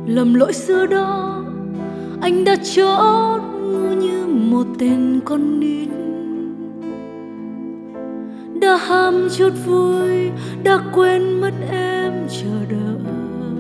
Lầm lỗi xưa đó anh đã chót ngu như một tên con nít, đã ham chút vui, đã quên mất em chờ đợi.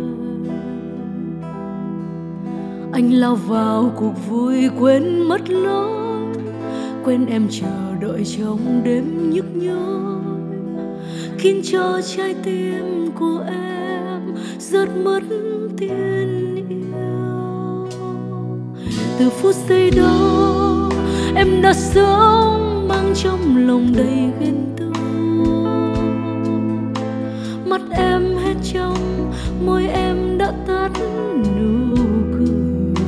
Anh lao vào cuộc vui quên mất lối, quên em chờ đợi trong đêm nhức nhối, khiến cho trái tim của em rớt mất tiền yêu. Từ phút giây đó em đã sống mang trong lòng đầy ghen tuông, mắt em hết trong, môi em đã tắt nụ cười,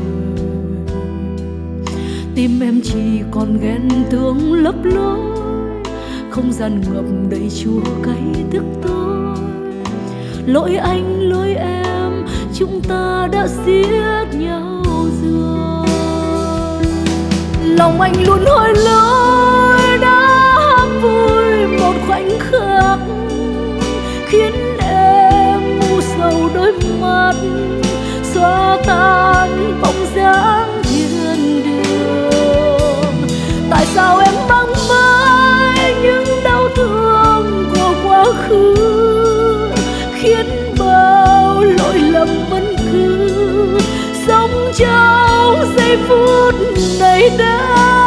tim em chỉ còn ghen tuông lấp lối, không gian ngập đầy chua cay tức tối. Lỗi anh lỗi em, chúng ta đã giết nhau rồi. Lòng anh luôn hối lỗi, đã ham vui một khoảnh khắc, khiến em u sầu đôi mắt, xóa tan bóng dáng thiên đường. Tại sao em mang mãi những đau thương của quá khứ, khiến bao lỗi lầm vẫn cứ sống trong giây phút này đây.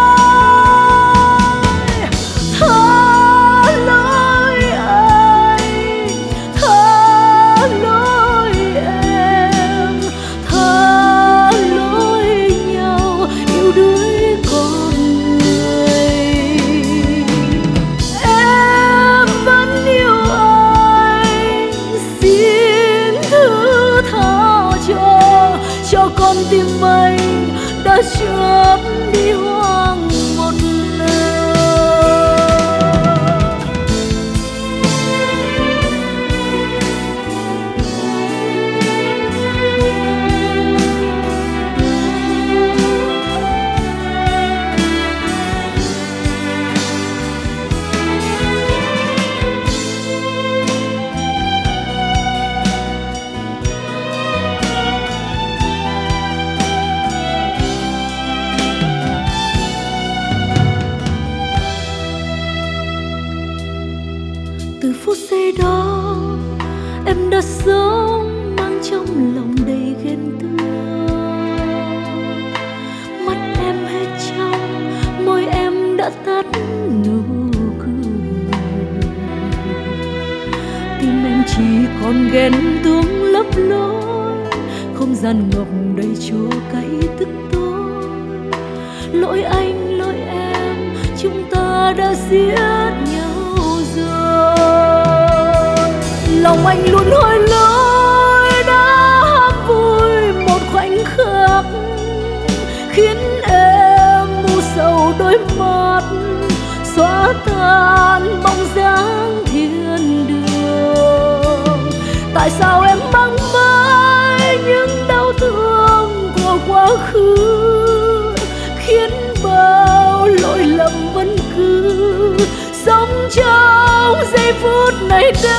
Tha lỗi anh, tha lỗi em, tha lỗi nhau yêu đuối con người. Em vẫn yêu anh, xin thứ tha cho con tim anh đã chớp đi hoang một lần. Từ phút giây đó em đã sống mang trong lòng đầy ghen tuông, mắt em hết trong, môi em đã tắt nụ cười, tim em chỉ còn ghen tuông lấp lối, không gian ngập đầy chua cay tức tối. Lỗi anh lỗi em, chúng ta đã giết nhau. Lòng anh luôn hối lỗi, đã ham vui một khoảnh khắc, khiến em u sầu đôi mắt, xóa tan bóng dáng thiên đường. Tại sao em mang mãi những đau thương của quá khứ, khiến bao lỗi lầm vẫn cứ sống trong giây phút này đây.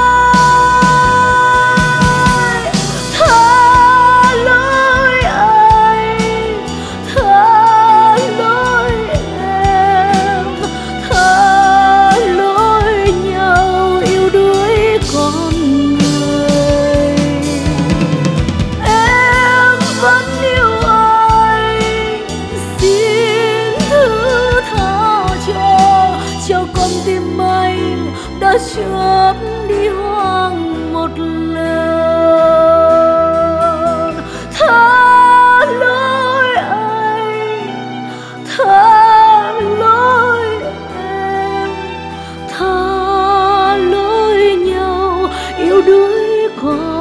Tha lỗi anh, tha lỗi em, tha lỗi nhau yêu đuối con người. Em vẫn yêu anh, xin thứ tha cho con tim anh đã chớp đi hoang một lần. Tha lỗi anh, tha lỗi em, tha lỗi nhau yêu đuối con.